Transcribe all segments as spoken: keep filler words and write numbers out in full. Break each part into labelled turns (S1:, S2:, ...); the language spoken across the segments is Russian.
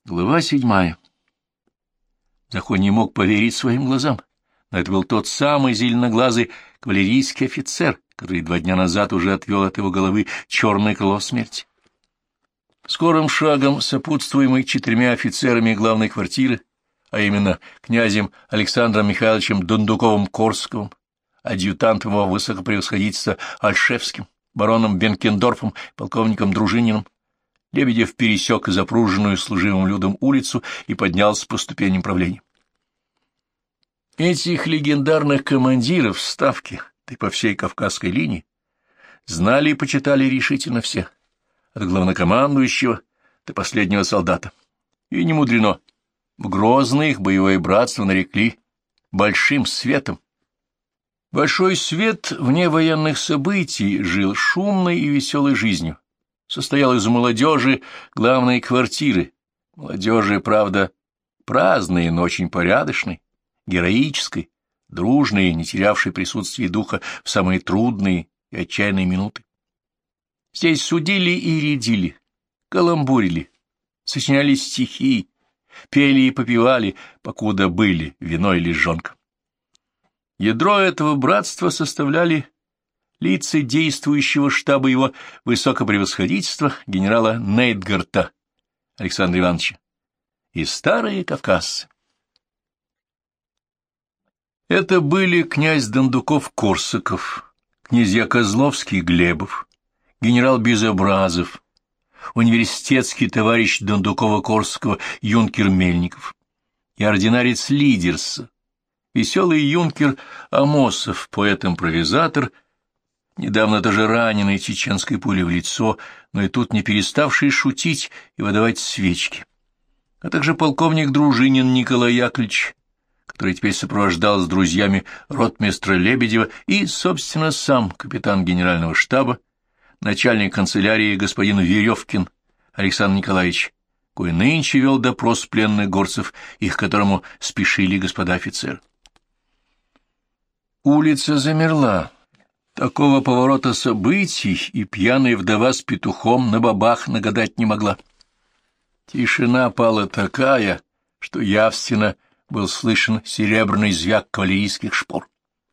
S1: Глава седьмая. Захон не мог поверить своим глазам, но это был тот самый зеленоглазый кавалерийский офицер, который два дня назад уже отвел от его головы черное крыло смерти. Скорым шагом, сопутствуемый четырьмя офицерами главной квартиры, а именно князем Александром Михайловичем Дундуковым-Корсаковым, адъютантом его высокопревосходительства Альшевским, бароном Бенкендорфом, полковником Дружининым, Лебедев пересек запруженную служивым людом улицу и поднялся по ступеням правления. Этих легендарных командиров Ставки, да и по всей Кавказской линии, знали и почитали решительно все, от главнокомандующего до последнего солдата. И не мудрено, в Грозно их боевое братство нарекли «большим светом». Большой свет вне военных событий жил шумной и веселой жизнью. Состоял из молодежи главной квартиры, молодежи, правда, праздной, но очень порядочной, героической, дружной, не терявшей присутствия духа в самые трудные и отчаянные минуты. Здесь судили и рядили, каламбурили, сочиняли стихи, пели и попевали, покуда были вино или жонка. Ядро этого братства составляли лица действующего штаба его высокопревосходительства генерала Нейтгарта Александра Ивановича и старые кавказцы. Это были князь Дондуков-Корсаков, князья Козловский-Глебов, генерал Безобразов, университетский товарищ Дондукова-Корсакова юнкер Мельников и ординарец Лидерса, веселый юнкер Амосов, поэт-импровизатор, недавно даже раненый чеченской пулей в лицо, но и тут не переставший шутить и выдавать свечки, а также полковник Дружинин Николай Яковлевич, который теперь сопровождал с друзьями ротмистра Лебедева, и, собственно, сам капитан генерального штаба, начальник канцелярии господин Веревкин Александр Николаевич, кой нынче вел допрос пленных горцев, их к которому спешили господа офицеры. Улица замерла. Такого поворота событий и пьяная вдова с петухом на бабах нагадать не могла. Тишина пала такая, что явственно был слышен серебряный звяк кавалерийских шпор.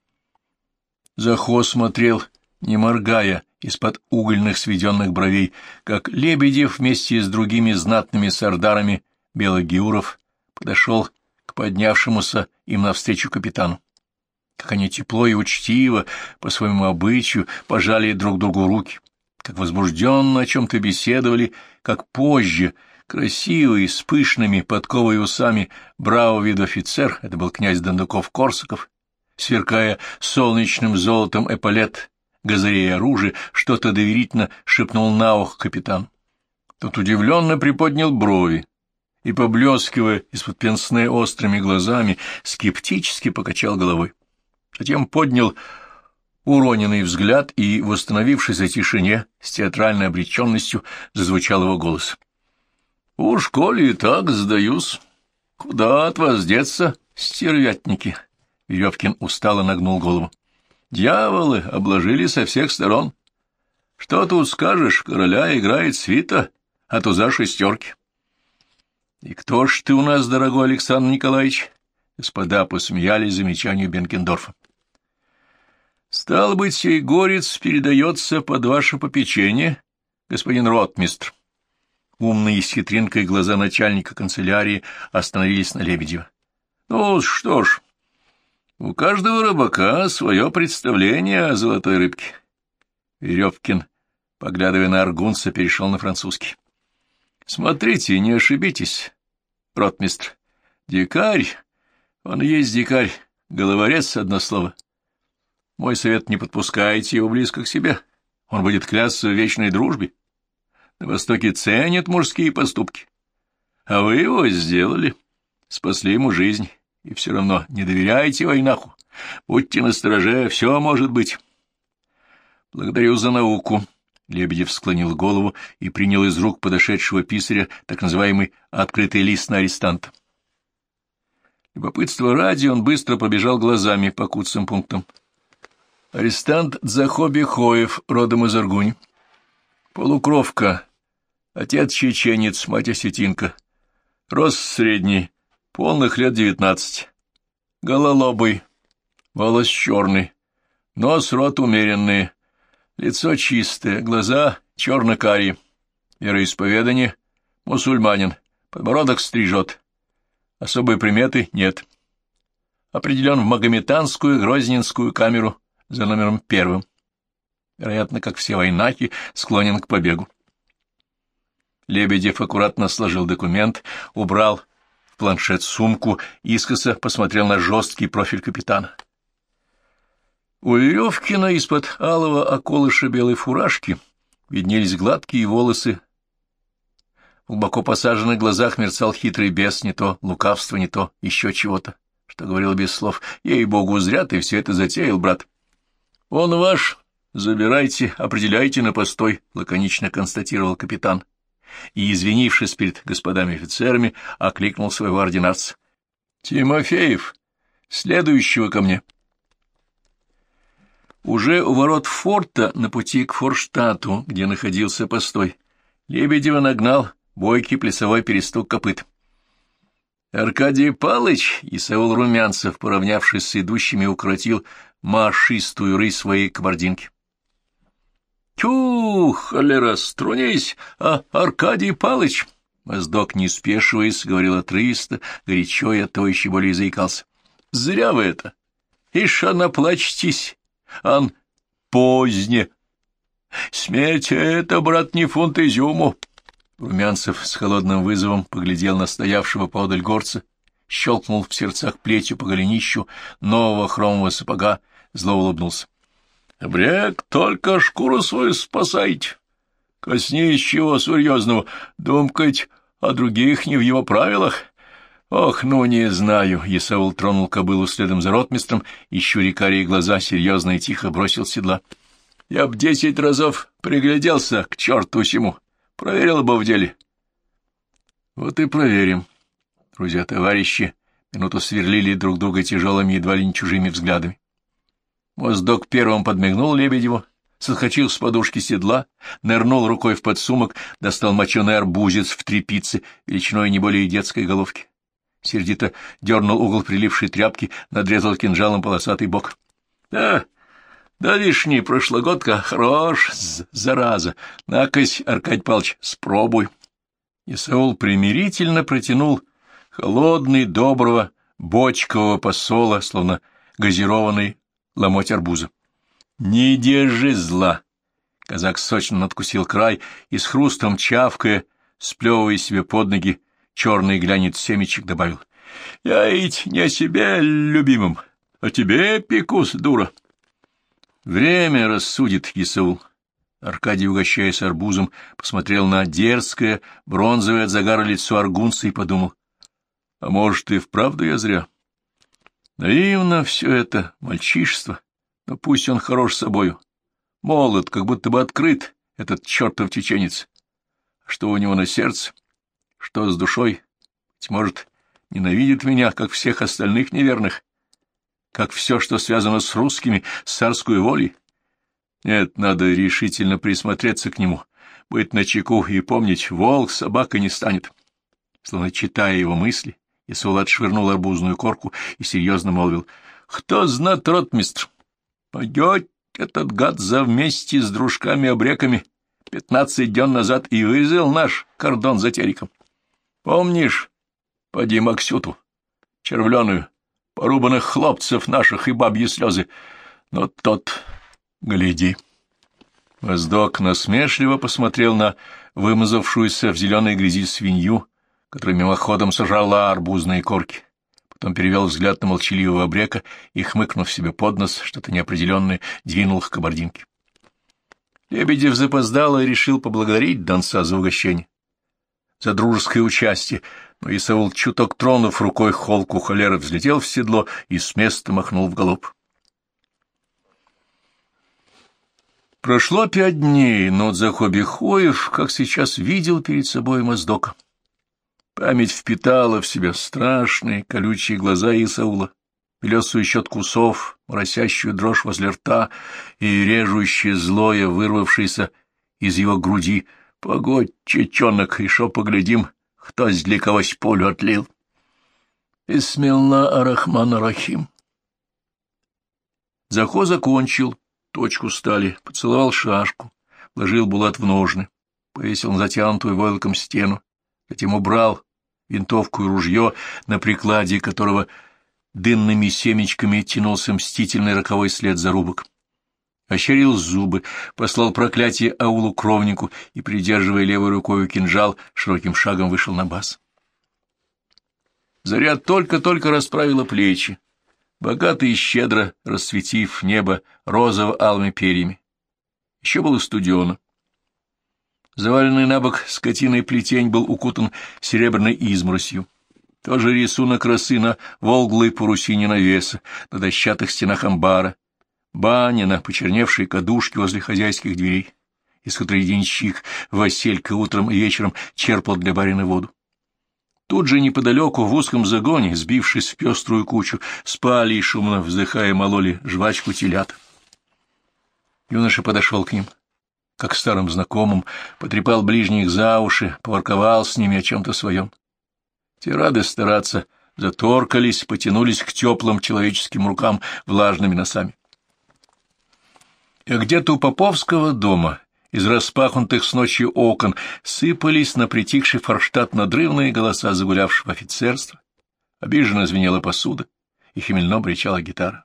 S1: Захо смотрел, не моргая, из-под угольных сведенных бровей, как Лебедев вместе с другими знатными сардарами белогеуров подошел к поднявшемуся им навстречу капитану. Как они тепло и учтиво, по своему обычаю, пожали друг другу руки, как возбужденно о чем-то беседовали, как позже, красивый, с пышными подковой усами, бравого вида офицер, это был князь Дондуков-Корсаков, сверкая солнечным золотом эполет, газарея оружие, что-то доверительно шепнул на ухо капитан. Тот удивленно приподнял брови и, поблескивая из-под пенсне острыми глазами, скептически покачал головой. Затем поднял уроненный взгляд, и, восстановившись в тишине, с театральной обреченностью зазвучал его голос. — Уж коли и так, сдаюсь. Куда от вас деться, стервятники? Веревкин устало нагнул голову. — Дьяволы обложили со всех сторон. Что тут скажешь, короля играет свита, а туза шестерки. — И кто ж ты у нас, дорогой Александр Николаевич? Господа посмеялись замечанию Бенкендорфа. — Стало быть, сей горец передается под ваше попечение, господин ротмистр. Умные с хитринкой глаза начальника канцелярии остановились на Лебедева. — Ну, что ж, у каждого рыбака свое представление о золотой рыбке. Веревкин, поглядывая на аргунца, перешел на французский. — Смотрите, не ошибитесь, ротмистр. Дикарь, он и есть дикарь, головорез, одно слово. Мой совет, не подпускайте его близко к себе, он будет клясться в вечной дружбе. На Востоке ценят мужские поступки. А вы его сделали, спасли ему жизнь, и все равно не доверяйте войнаху. Будьте настороже, все может быть. Благодарю за науку. Лебедев склонил голову и принял из рук подошедшего писаря так называемый открытый лист на арестанта. Любопытство ради он быстро побежал глазами по куцым пунктам. Арестант Дзахо Бехоев, родом из Аргунь. Полукровка. Отец чеченец, мать осетинка. Рост средний, полных лет девятнадцать. Гололобый, волос черный, нос, рот умеренные, лицо чистое, глаза черно-карие, вероисповедание — мусульманин, подбородок стрижет. Особой приметы нет. Определен в Магометанскую Грозненскую камеру за номером первым. Вероятно, как все войнаки, склонен к побегу. Лебедев аккуратно сложил документ, убрал в планшет сумку, искоса посмотрел на жесткий профиль капитана. У Веревкина из-под алого околыша белой фуражки виднелись гладкие волосы. В глубоко посаженных глазах мерцал хитрый бес, не то лукавство, не то еще чего-то, что говорил без слов. Ей-богу, зря ты все это затеял, брат. — Он ваш, забирайте, определяйте на постой, — лаконично констатировал капитан. И, извинившись перед господами офицерами, окликнул своего ординарца. — Тимофеев, следующего ко мне. Уже у ворот форта, на пути к Форштату, где находился постой, Лебедева нагнал бойкий плясовой перестук копыт. Аркадий Палыч, Исаул Румянцев, поравнявшись с идущими, укротил машистую рысь своей кабардинки. — Тю, холера, струнись, а Аркадий Палыч! Моздок, не спешиваясь, говорил отрывисто, горячо и оттого еще более заикался. — Зря вы это! Ишь, наплачьтесь! Ан поздне! Смерть — это, брат, не фунт изюму! Румянцев с холодным вызовом поглядел на стоявшего поодаль горца, щелкнул в сердцах плетью по голенищу нового хромового сапога, зло улыбнулся. — Брек, только шкуру свою спасайте. Коснись чего серьезного, думкать о других не в его правилах. Ох, ну не знаю. Исаул тронул кобылу следом за ротмистром, и щуря карие глаза, серьезно и тихо бросил с седла. Я б десять разов пригляделся к черту сему. Проверил бы в деле. Вот и проверим. Друзья-товарищи минуту сверлили друг друга тяжелыми, едва ли не чужими взглядами. Моздок первым подмигнул Лебедеву, соскочил с подушки седла, нырнул рукой в подсумок, достал моченый арбузец в тряпице, величиной не более детской головки. Сердито дернул угол прилипшей тряпки, надрезал кинжалом полосатый бок. — Да, да, вишни, прошлогодка, хорош, зараза. Накось, Аркадий Павлович, спробуй. Исаул примирительно протянул холодный, доброго, бочкового посола, словно газированный ломоть арбуза. — Не держи зла! Казак сочно надкусил край и с хрустом чавкая, сплевывая себе под ноги, черный глянец семечек добавил. — Я ведь не о себе любимым, а тебе пекусь, дура. — Время рассудит, Исаул. Аркадий, угощаясь арбузом, посмотрел на дерзкое, бронзовое от загара лицо аргунца и подумал. — А может, и вправду я зря? Наивно все это, мальчишество, но пусть он хорош собою. Молод, как будто бы открыт, этот чертов чеченец. Что у него на сердце? Что с душой? Быть может, ненавидит меня, как всех остальных неверных? Как все, что связано с русскими, с царской волей? Нет, надо решительно присмотреться к нему, быть начеку и помнить, волк собака не станет. Словно читая его мысли, Исаул отшвырнул арбузную корку и серьезно молвил. — Кто знат, ротмистр? Пойдет этот гад за вместе с дружками-обреками пятнадцать дён назад и вызвал наш кордон за териком. Помнишь, поди Максюту, червленую, порубанных хлопцев наших и бабьи слезы? Но тот, гляди. Моздок насмешливо посмотрел на вымазавшуюся в зеленой грязи свинью, которая мимоходом сожрала арбузные корки. Потом перевел взгляд на молчаливого обрека и, хмыкнув себе под нос, что-то неопределенное, двинул к кабардинке. Лебедев запоздал и решил поблагодарить донца за угощение, за дружеское участие, но Исаул, чуток тронув рукой холку холеры, взлетел в седло и с места махнул в галоп. Прошло пять дней, но Захобихоев, как сейчас, видел перед собой Моздока. Память впитала в себя страшные колючие глаза Исаула, белесую щетку усов, моросящую дрожь возле рта и режущее злое, вырвавшееся из его груди. Погодь, чечонок, и шо поглядим, Хтось для когось пулю отлил. Бисмилла ар-Рахман ар-Рахим. Захо закончил, точку стали, поцеловал шашку, вложил булат в ножны, повесил на затянутую войлоком стену, затем убрал винтовку и ружье, на прикладе которого дынными семечками тянулся мстительный роковой след зарубок. Ощерил зубы, послал проклятие аулу-кровнику и, придерживая левой рукой кинжал, широким шагом вышел на бас. Заря только-только расправила плечи, богато и щедро расцветив небо розово-алыми перьями. Еще было студено. Заваленный на бок скотиной плетень был укутан серебряной изморосью. Тоже рисунок росы на волглой парусине навеса, на дощатых стенах амбара, баня на почерневшей кадушке возле хозяйских дверей, из которой денщик Василька утром и вечером черпал для барина воду. Тут же неподалеку, в узком загоне, сбившись в пеструю кучу, спали и, шумно вздыхая, мололи жвачку телят. Юноша подошел к ним, как к старым знакомым, потрепал ближних за уши, поворковал с ними о чем-то своем. Те, рады стараться, заторкались, потянулись к теплым человеческим рукам влажными носами. И где-то у Поповского дома из распахнутых с ночи окон сыпались на притихший Форштадт надрывные голоса загулявшего офицерства, обиженно звенела посуда, и хмельно бричала гитара.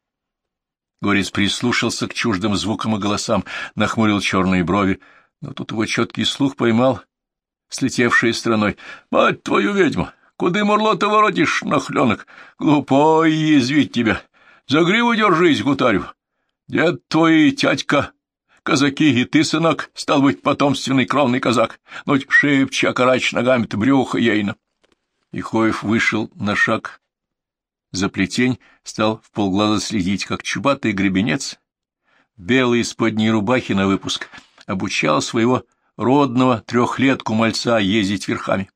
S1: Горец прислушался к чуждым звукам и голосам, нахмурил черные брови, но тут его четкий слух поймал слетевшей стороной. — Мать твою ведьму! Куды мурло-то воротишь, нахленок? Глупой язвить тебя! За гриву держись, гутарю! Дед твой, тятька, казаки, и ты, сынок, стал быть, потомственный кровный казак. Ну, шибче, окарач ногами-то брюхо ейно. Ихоев вышел на шаг за плетень, стал вполглаза следить, как чубатый гребенец, белый из-подней рубахи на выпуск, обучал своего родного трехлетку мальца ездить верхами.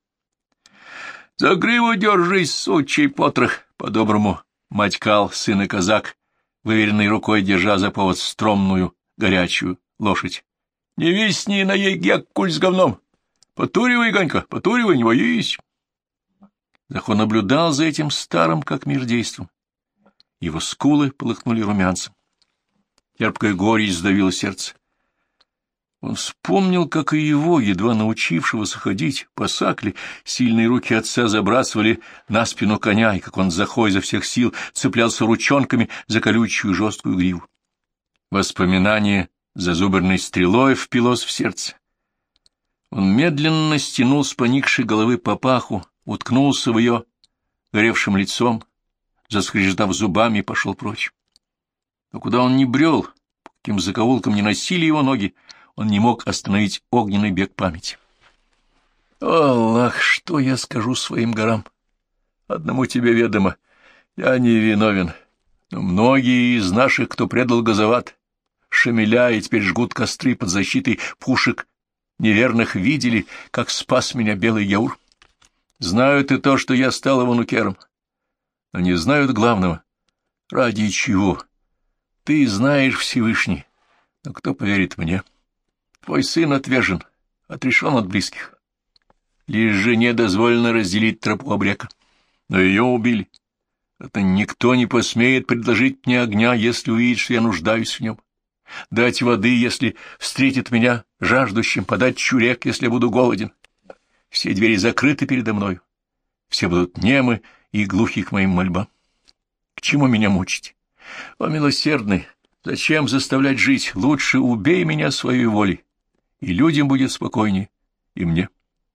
S1: — За гриву держись, сучий потрох! — по-доброму матькал сын и казак, выверенной рукой держа за повод стромную, горячую лошадь. — Не висни на ей, геккуль с говном! Потуривай, Ганька, потуривай, не боись! Захо наблюдал за этим старым, как мир, действом. Его скулы полыхнули румянцем. Терпкая горечь сдавила сердце. Он вспомнил, как и его, едва научившегося ходить по сакле, сильные руки отца забрасывали на спину коня, и как он Захо изо всех сил цеплялся ручонками за колючую жесткую гриву. Воспоминание зазубренной стрелой впилось в сердце. Он медленно стянул с поникшей головы папаху, уткнулся в ее горевшим лицом, заскрежетав зубами, и пошел прочь. Но куда он ни брел, по каким закоулкам не носили его ноги, он не мог остановить огненный бег памяти. О, Аллах, что я скажу своим горам? Одному тебе ведомо, я не виновен, но многие из наших, кто предал Газоват, Шамиля, и теперь жгут костры под защитой пушек неверных, видели, как спас меня белый Яур. Знают и то, что я стал его нукером, но не знают главного. Ради чего? Ты знаешь, Всевышний, но кто поверит мне? Твой сын отвержен, отрешен от близких. Лишь жене дозволено разделить тропу обрека, но ее убили. Это никто не посмеет предложить мне огня, если увидит, что я нуждаюсь в нем. Дать воды, если встретит меня жаждущим, подать чурек, если я буду голоден. Все двери закрыты передо мною. Все будут немы и глухи к моим мольбам. К чему меня мучить? О, милосердный, зачем заставлять жить? Лучше убей меня своей волей, и людям будет спокойнее, и мне.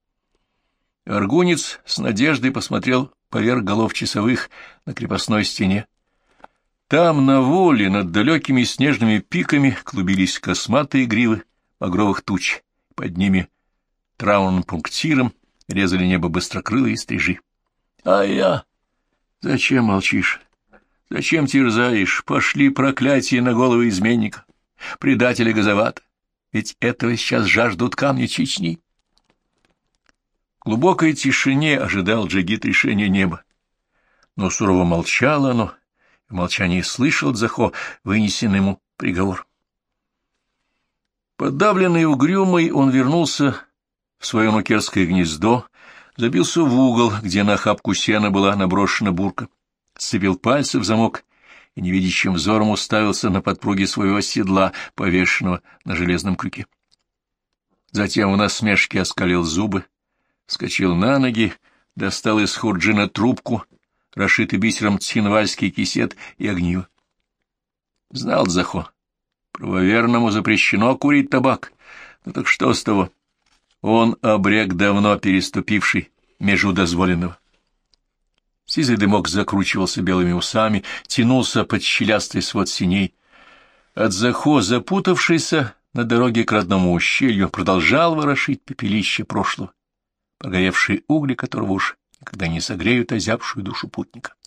S1: Аргунец с надеждой посмотрел поверх голов часовых на крепостной стене. Там, на воле, над далекими снежными пиками клубились косматые гривы багровых туч. Под ними траурным пунктиром резали небо быстрокрылые стрижи. А я? Зачем молчишь? Зачем терзаешь? Пошли проклятия на голову изменника, предателя Газовата. Ведь этого сейчас жаждут камни Чечни. В глубокой тишине ожидал Джигит решения неба. Но сурово молчало оно, и в молчании слышал Захо вынесенный ему приговор. Подавленный и угрюмый, он вернулся в свое нукерское гнездо, забился в угол, где на охапку сена была наброшена бурка, сцепил пальцы в замок и невидящим взором уставился на подпруги своего седла, повешенного на железном крюке. Затем в насмешке оскалил зубы, вскочил на ноги, достал из хурджина трубку, расшитый бисером цхинвальский кисет и огниво. Знал Захо, правоверному запрещено курить табак, ну так что с того? Он обрек, давно переступивший межу дозволенного. Сизый дымок закручивался белыми усами, тянулся под щелястый свод синей. От Захо, запутавшийся на дороге к родному ущелью, продолжал ворошить пепелище прошлого, погоревшие угли которого уж никогда не согреют озябшую душу путника.